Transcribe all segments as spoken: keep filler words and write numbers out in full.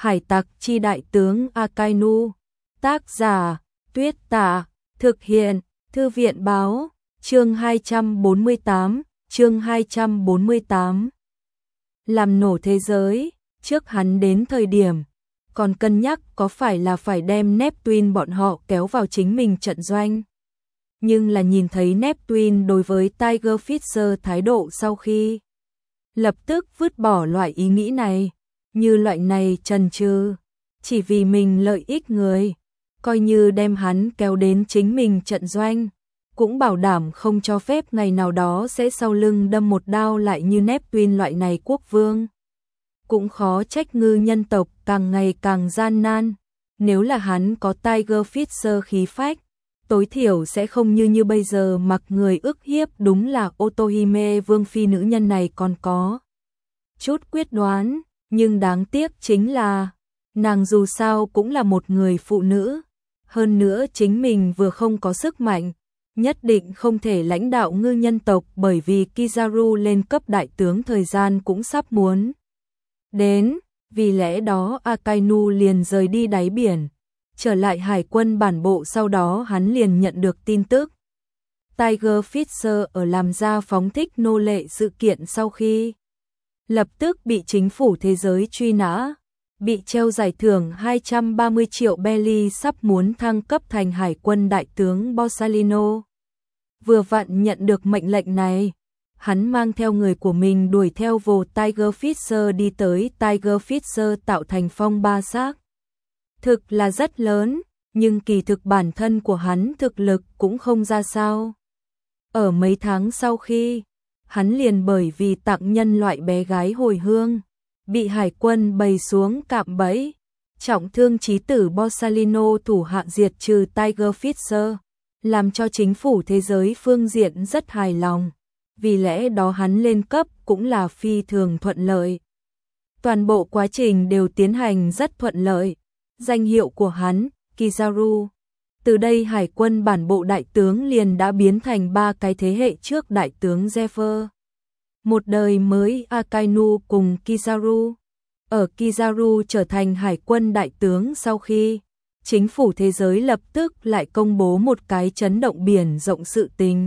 Hải tặc chi đại tướng Akainu. Tác giả Tuyết Tả. Thực hiện Thư viện Báo. Chương hai trăm bốn mươi tám. Chương hai trăm bốn mươi tám. Làm nổ thế giới. Trước hắn đến thời điểm còn cân nhắc có phải là phải đem Neptune bọn họ kéo vào chính mình trận doanh. Nhưng là nhìn thấy Neptune đối với Tiger Fisher thái độ sau khi lập tức vứt bỏ loại ý nghĩ này. Như loại này chần chừ chỉ vì mình lợi ích người, coi như đem hắn kéo đến chính mình trận doanh, cũng bảo đảm không cho phép ngày nào đó sẽ sau lưng đâm một đao lại như Neptune loại này quốc vương. Cũng khó trách ngư nhân tộc càng ngày càng gian nan. Nếu là hắn có Tiger Fisher khí phách, tối thiểu sẽ không như như bây giờ mặc người ức hiếp. Đúng là Otohime vương phi nữ nhân này còn có chút quyết đoán, nhưng đáng tiếc chính là nàng dù sao cũng là một người phụ nữ, hơn nữa chính mình vừa không có sức mạnh, nhất định không thể lãnh đạo ngư nhân tộc, bởi vì Kizaru lên cấp đại tướng thời gian cũng sắp muốn đến, vì lẽ đó Akainu liền rời đi đáy biển, trở lại hải quân bản bộ. Sau đó hắn liền nhận được tin tức Tiger Fisher ở làm ra phóng thích nô lệ sự kiện sau khi lập tức bị chính phủ thế giới truy nã, bị treo giải thưởng hai trăm ba mươi triệu belly, sắp muốn thăng cấp thành hải quân đại tướng Borsalino. Vừa vặn nhận được mệnh lệnh này, hắn mang theo người của mình đuổi theo vồ Tiger Fisher đi tới. Tiger Fisher tạo thành phong ba xác thực là rất lớn, nhưng kỳ thực bản thân của hắn thực lực cũng không ra sao. Ở mấy tháng sau khi, hắn liền bởi vì tặng nhân loại bé gái hồi hương, bị hải quân bày xuống cạm bẫy, trọng thương chí tử Borsalino thủ hạ diệt trừ Tiger Fisher, làm cho chính phủ thế giới phương diện rất hài lòng. Vì lẽ đó hắn lên cấp cũng là phi thường thuận lợi. Toàn bộ quá trình đều tiến hành rất thuận lợi. Danh hiệu của hắn, Kizaru, từ đây hải quân bản bộ đại tướng liền đã biến thành ba cái thế hệ trước đại tướng Zephyr. Một đời mới Akainu cùng Kizaru. Ở Kizaru trở thành hải quân đại tướng sau khi, chính phủ thế giới lập tức lại công bố một cái chấn động biển rộng sự tình.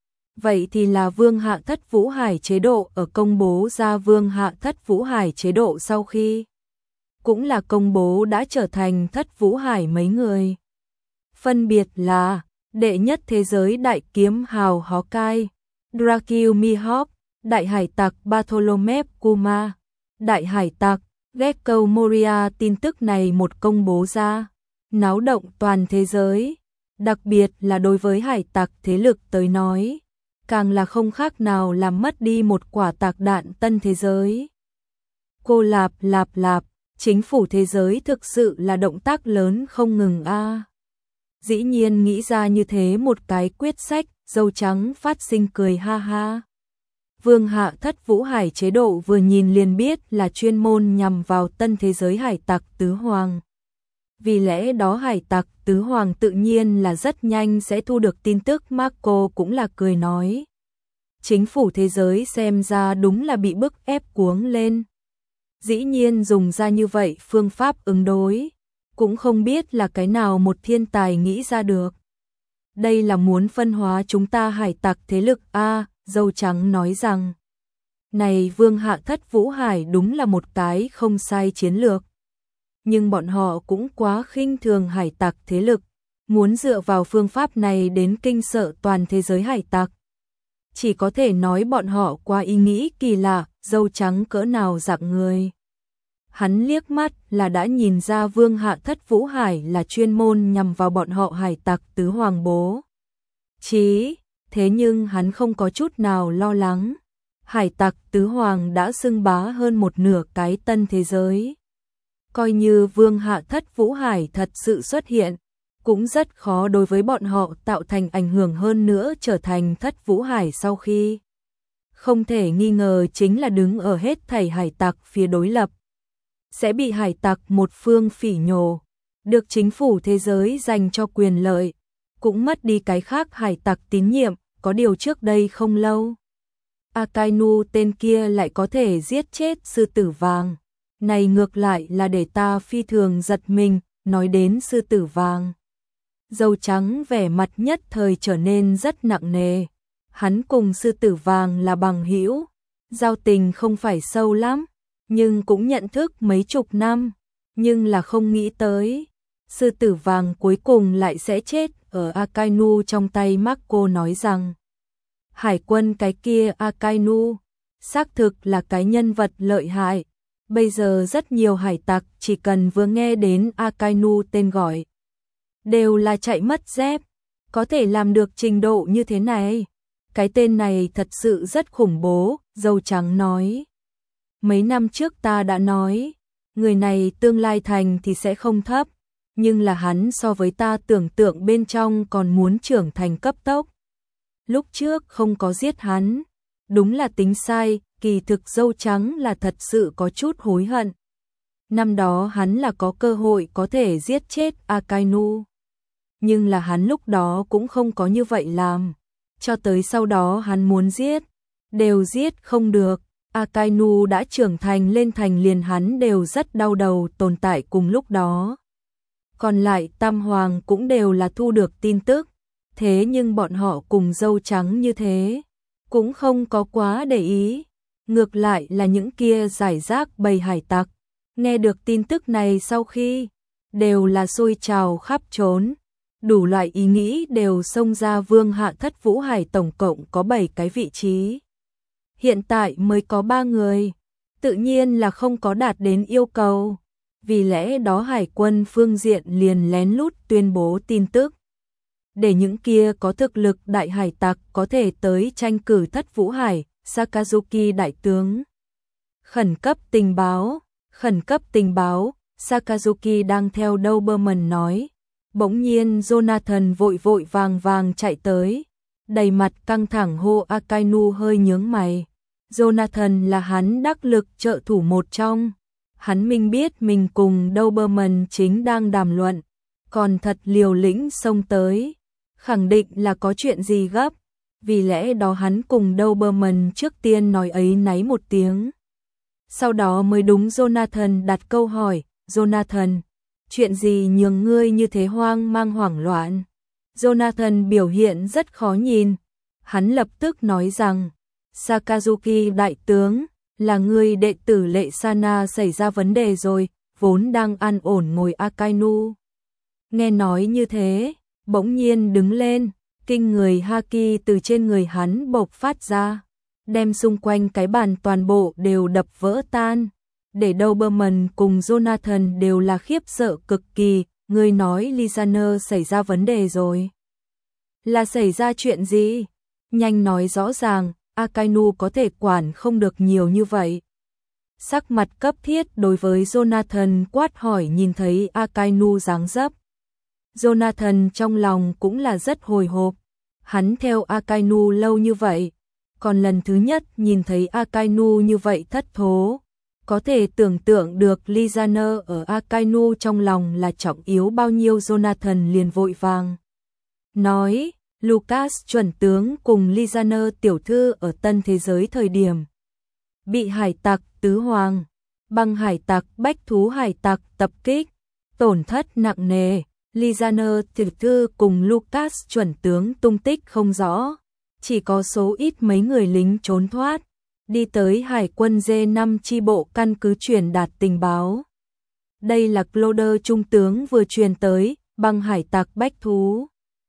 Vậy thì là Vương Hạ Thất Vũ Hải chế độ. Ở công bố ra Vương Hạ Thất Vũ Hải chế độ sau khi, cũng là công bố đã trở thành Thất Vũ Hải mấy người. Phân biệt là đệ nhất thế giới đại kiếm hào Hawkeye, Dracul Mihawk, đại hải tặc Bartholomew Kuma, đại hải tặc Gekko Moria. Tin tức này một công bố ra, náo động toàn thế giới, đặc biệt là đối với hải tặc thế lực tới nói, càng là không khác nào làm mất đi một quả tạc đạn tân thế giới. Cô lạp lạp lạp, chính phủ thế giới thực sự là động tác lớn không ngừng a. À. Dĩ nhiên nghĩ ra như thế một cái quyết sách, dâu trắng phát sinh cười ha ha. Vương Hạ Thất Vũ Hải chế độ vừa nhìn liền biết là chuyên môn nhằm vào tân thế giới hải tặc tứ hoàng. Vì lẽ đó hải tặc tứ hoàng tự nhiên là rất nhanh sẽ thu được tin tức. Marco cũng là cười nói, chính phủ thế giới xem ra đúng là bị bức ép cuống lên. Dĩ nhiên dùng ra như vậy phương pháp ứng đối, cũng không biết là cái nào một thiên tài nghĩ ra được. Đây là muốn phân hóa chúng ta hải tặc thế lực a. À, dâu trắng nói rằng, này Vương Hạ Thất Vũ Hải đúng là một cái không sai chiến lược. Nhưng bọn họ cũng quá khinh thường hải tặc thế lực, muốn dựa vào phương pháp này đến kinh sợ toàn thế giới hải tặc. Chỉ có thể nói bọn họ quá ý nghĩ kỳ lạ. Dâu trắng cỡ nào dạng người. Hắn liếc mắt là đã nhìn ra Vương Hạ Thất Vũ Hải là chuyên môn nhằm vào bọn họ hải tặc tứ hoàng bố chí. Thế nhưng hắn không có chút nào lo lắng. Hải tặc tứ hoàng đã xưng bá hơn một nửa cái tân thế giới. Coi như Vương Hạ Thất Vũ Hải thật sự xuất hiện, cũng rất khó đối với bọn họ tạo thành ảnh hưởng. Hơn nữa trở thành Thất Vũ Hải sau khi, không thể nghi ngờ chính là đứng ở hết thảy hải tặc phía đối lập. Sẽ bị hải tặc một phương phỉ nhổ, được chính phủ thế giới dành cho quyền lợi, cũng mất đi cái khác hải tặc tín nhiệm. Có điều trước đây không lâu, Akainu tên kia lại có thể giết chết sư tử vàng. này ngược lại là để ta phi thường giật mình, nói đến sư tử vàng. Dâu trắng vẻ mặt nhất thời trở nên rất nặng nề. Hắn cùng sư tử vàng là bằng hữu, giao tình không phải sâu lắm, nhưng cũng nhận thức mấy chục năm, nhưng là không nghĩ tới. Sư tử vàng cuối cùng lại sẽ chết ở Akainu trong tay Marco nói rằng. Hải quân cái kia Akainu, xác thực là cái nhân vật lợi hại. Bây giờ rất nhiều hải tặc chỉ cần vừa nghe đến Akainu tên gọi, đều là chạy mất dép, có thể làm được trình độ như thế này. Cái tên này thật sự rất khủng bố, dâu trắng nói. Mấy năm trước ta đã nói, người này tương lai thành thì sẽ không thấp, nhưng là hắn so với ta tưởng tượng bên trong còn muốn trưởng thành cấp tốc. Lúc trước không có giết hắn, đúng là tính sai, kỳ thực dâu trắng là thật sự có chút hối hận. Năm đó hắn là có cơ hội có thể giết chết Akainu, nhưng là hắn lúc đó cũng không có như vậy làm. Cho tới sau đó hắn muốn giết, đều giết không được. Akainu đã trưởng thành lên thành liền hắn đều rất đau đầu tồn tại cùng lúc đó. Còn lại Tam Hoàng cũng đều là thu được tin tức, thế nhưng bọn họ cùng dâu trắng như thế, cũng không có quá để ý. Ngược lại là những kia giải rác bầy hải tặc, nghe được tin tức này sau khi, đều là xôi trào khắp trốn. Đủ loại ý nghĩ đều xông ra Vương Hạ Thất Vũ Hải tổng cộng có bảy cái vị trí. Hiện tại mới có ba người, tự nhiên là không có đạt đến yêu cầu. Vì lẽ đó hải quân phương diện liền lén lút tuyên bố tin tức. Để những kia có thực lực đại hải tặc có thể tới tranh cử Thất Vũ Hải, Sakazuki đại tướng. Khẩn cấp tình báo, khẩn cấp tình báo, Sakazuki đang theo Doberman nói. Bỗng nhiên Jonathan vội vội vàng vàng chạy tới, đầy mặt căng thẳng hô Akainu hơi nhướng mày. Jonathan là hắn đắc lực trợ thủ một trong. Hắn minh biết mình cùng Doberman chính đang đàm luận, còn thật liều lĩnh xông tới, khẳng định là có chuyện gì gấp. Vì lẽ đó hắn cùng Doberman trước tiên nói ấy náy một tiếng. Sau đó mới đúng Jonathan đặt câu hỏi, Jonathan, chuyện gì nhường ngươi như thế hoang mang hoảng loạn? Jonathan biểu hiện rất khó nhìn. Hắn lập tức nói rằng, Sakazuki đại tướng, là ngươi đệ tử Lệ Sana xảy ra vấn đề rồi, vốn đang an ổn ngồi Akainu. Nghe nói như thế, bỗng nhiên đứng lên, kinh người haki từ trên người hắn bộc phát ra, đem xung quanh cái bàn toàn bộ đều đập vỡ tan. Để Doberman cùng Jonathan đều là khiếp sợ cực kỳ, người nói Lizaner xảy ra vấn đề rồi. Là xảy ra chuyện gì? Nhanh nói rõ ràng, Akainu có thể quản không được nhiều như vậy. Sắc mặt cấp thiết đối với Jonathan quát hỏi nhìn thấy Akainu dáng dấp. Jonathan trong lòng cũng là rất hồi hộp, hắn theo Akainu lâu như vậy, còn lần thứ nhất nhìn thấy Akainu như vậy thất thố. Có thể tưởng tượng được Lizaner ở Akainu trong lòng là trọng yếu bao nhiêu. Jonathan liền vội vàng nói, Lucas chuẩn tướng cùng Lizaner tiểu thư ở Tân Thế Giới thời điểm bị hải tặc tứ hoàng, băng hải tặc bách thú hải tặc tập kích, tổn thất nặng nề. Lizaner tiểu thư cùng Lucas chuẩn tướng tung tích không rõ, chỉ có số ít mấy người lính trốn thoát, đi tới hải quân D năm chi bộ căn cứ truyền đạt tình báo. Đây là Cloder trung tướng vừa truyền tới, băng hải tặc bách thú.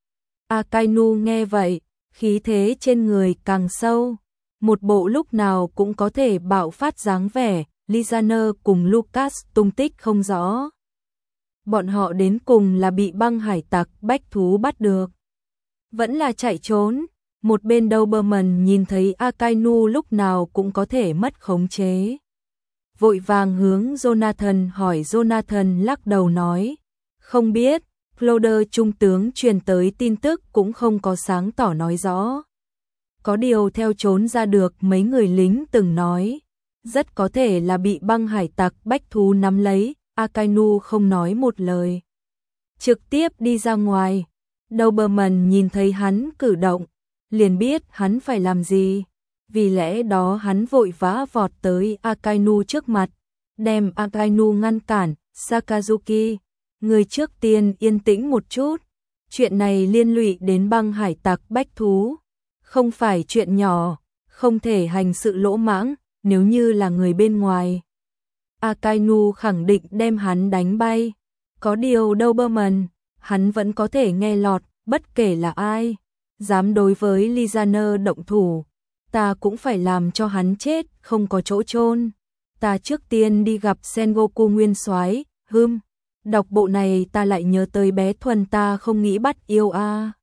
Akainu nghe vậy, khí thế trên người càng sâu, một bộ lúc nào cũng có thể bạo phát dáng vẻ. Lizaner cùng Lucas tung tích không rõ. Bọn họ đến cùng là bị băng hải tặc bách thú bắt được, vẫn là chạy trốn. Một bên Doberman nhìn thấy Akainu lúc nào cũng có thể mất khống chế, vội vàng hướng Jonathan hỏi. Jonathan lắc đầu nói, không biết. Cloder trung tướng truyền tới tin tức cũng không có sáng tỏ nói rõ. Có điều theo trốn ra được mấy người lính từng nói, rất có thể là bị băng hải tặc bách thú nắm lấy. Akainu không nói một lời, trực tiếp đi ra ngoài. Doberman nhìn thấy hắn cử động, liền biết hắn phải làm gì. Vì lẽ đó hắn vội vã vọt tới Akainu trước mặt, đem Akainu ngăn cản. Sakazuki, người trước tiên yên tĩnh một chút. Chuyện này liên lụy đến băng hải tặc bách thú. Không phải chuyện nhỏ, không thể hành sự lỗ mãng, nếu như là người bên ngoài. Akainu khẳng định đem hắn đánh bay. Có điều Doberman, hắn vẫn có thể nghe lọt, bất kể là ai. Dám đối với Lizaner động thủ, ta cũng phải làm cho hắn chết, không có chỗ chôn. Ta trước tiên đi gặp Sengoku nguyên soái. Hừm, đọc bộ này ta lại nhớ tới bé Thuần, ta không nghĩ bắt yêu a.